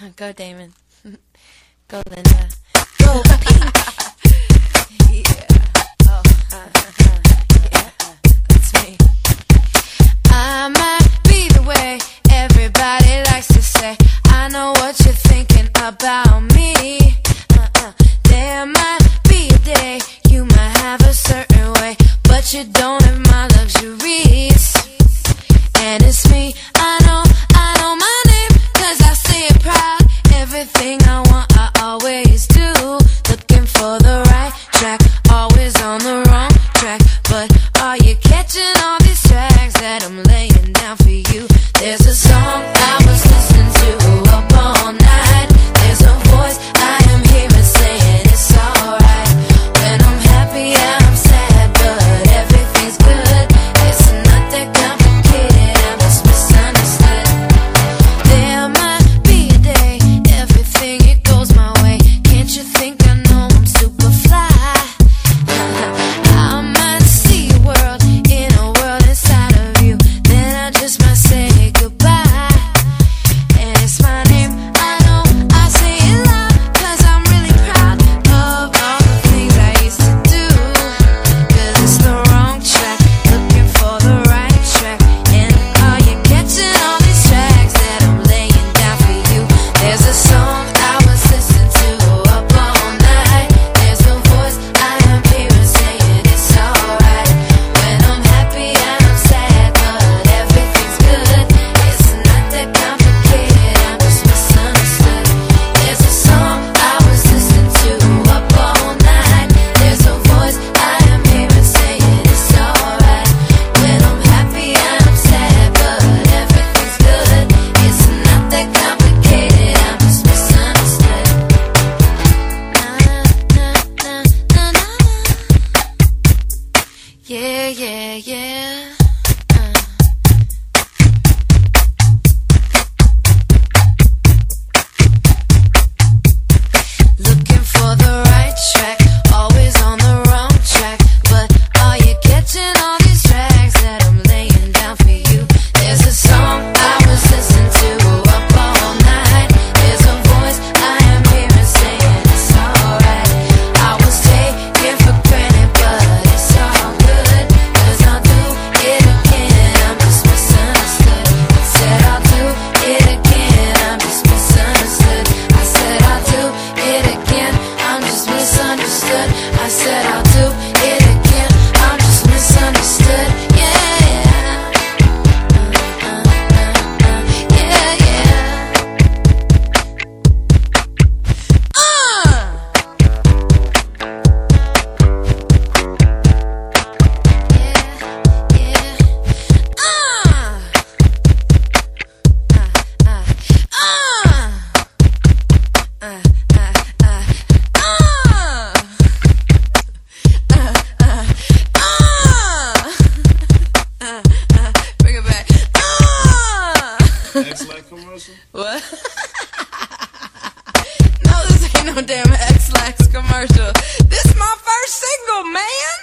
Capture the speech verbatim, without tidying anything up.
Go, Damon. Go, Linda. Go, Pink. Yeah. Oh, uh, uh, yeah. That's me. I might be the way everybody likes to say. I know what you're thinking about me. Uh-uh. There might be a day you might have a certain way, but you don't have my luxuries. And it's me. I know, I know my name, 'cause I say it proud. Everything I want, I always do. Looking for the right track, always on the wrong track. But are you catching all these tracks that I'm laying down for you? There's a song I was listening to up all night. There's a voice I am hearing saying it's alright. When I'm happy, I'm sad, but everything's good. It's not that complicated, I'm just misunderstood. There might be a day everything it goes my way. Can't you think I know I'm super fly? I might see a world in a world inside of you. Then I just might say goodbye. And it's my name, I know I say it loud, 'cause I'm really proud of all the things I used to do. 'Cause it's the wrong track, looking for the right track. And are you catching all these tracks that I'm laying down for you? There's a song I was listening to up all night. There's a voice I am hearing saying it's alright. When I'm happy and I'm sad, but everything's good. It's not that complicated, I'm just misunderstood. There's a song I was listening to up all night. There's a voice I am hearing saying it's alright. When I'm happy and I'm sad, but everything's good. It's not that complicated, I'm just misunderstood. Na, na, na, na, na. Yeah, yeah, yeah. Uh. Looking for the right track, always on the wrong track. But are you catching all these tracks that I'm laying down for you? There's a song I was listening to up all night. There's a voice I am hearing saying it's alright. I was taken for granted, but it's all good. 'Cause I'll do it again, I'm just misunderstood. I said I'll do it again, I'm just misunderstood. I said I'll do it again, I'm just misunderstood. I said I'll do it again, I'm just misunderstood. Yeah, yeah. Uh, uh, uh, uh, yeah, yeah. Uh! Yeah, yeah. Uh! Uh, uh, uh! Uh, uh, uh, uh. Uh, uh, uh. Uh, uh. Bring it back. Uh. X-Lax commercial? What? No, this ain't no damn X-Lax commercial. This is my first single, man.